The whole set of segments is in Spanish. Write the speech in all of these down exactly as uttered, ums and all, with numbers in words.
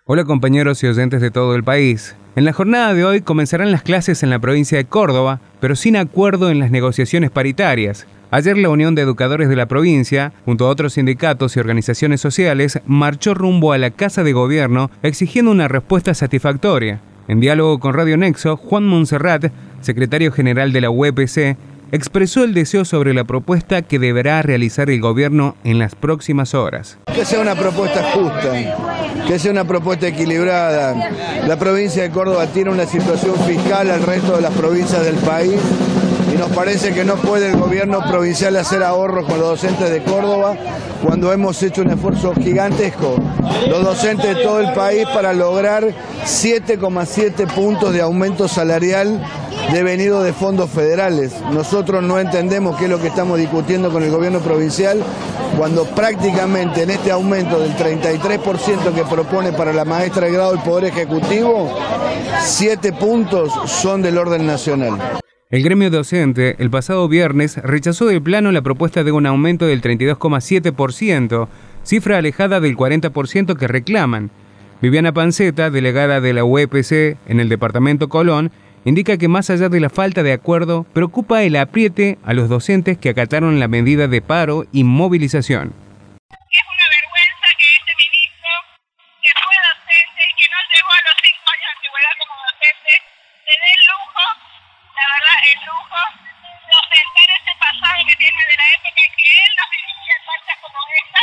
Hola compañeros y oyentes de todo el país. En la jornada de hoy comenzarán las clases en la provincia de Córdoba, pero sin acuerdo en las negociaciones paritarias. Ayer la Unión de Educadores de la provincia, junto a otros sindicatos y organizaciones sociales, marchó rumbo a la Casa de Gobierno exigiendo una respuesta satisfactoria. En diálogo con Radio Nexo, Juan Monserrat, secretario general de la U E P C, expresó el deseo sobre la propuesta que deberá realizar el gobierno en las próximas horas. Que sea una propuesta justa, que sea una propuesta equilibrada. La provincia de Córdoba tiene una situación fiscal al resto de las provincias del país y nos parece que no puede el gobierno provincial hacer ahorros con los docentes de Córdoba cuando hemos hecho un esfuerzo gigantesco, los docentes de todo el país, para lograr siete coma siete puntos de aumento salarial devenido de fondos federales. Nosotros no entendemos qué es lo que estamos discutiendo con el gobierno provincial cuando prácticamente en este aumento del treinta y tres por ciento que propone para la maestra de grado del Poder Ejecutivo, siete puntos son del orden nacional. El gremio docente, el pasado viernes, rechazó de plano la propuesta de un aumento del treinta y dos coma siete por ciento, cifra alejada del cuarenta por ciento que reclaman. Viviana Panceta, delegada de la U E P C en el departamento Colón, indica que más allá de la falta de acuerdo, preocupa el apriete a los docentes que acataron la medida de paro y movilización. Es una vergüenza que este ministro, que fue docente y que no llegó a los cinco años de antigüedad como docente, se dé el lujo, la verdad, el lujo, de ostentar ese pasado que tiene de la época en que él nos dirigía en marchas como esta,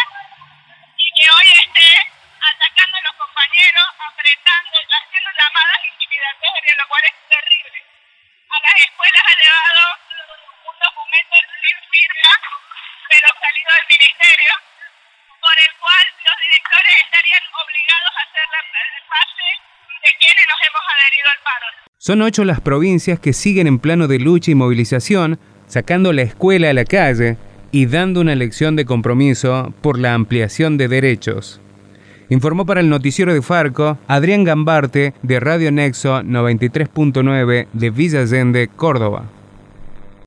y que hoy esté atacando a los compañeros, apretando, haciendo llamadas intimidatorias, lo cual es terrible. A las escuelas ha llevado un documento sin firma, pero salido del ministerio, por el cual los directores estarían obligados a hacer el pase de quienes nos hemos adherido al paro. Son ocho las provincias que siguen en plano de lucha y movilización, sacando la escuela a la calle y dando una lección de compromiso por la ampliación de derechos. Informó para el noticiero de Farco Adrián Gambarte de Radio Nexo noventa y tres punto nueve de Villa Allende, Córdoba.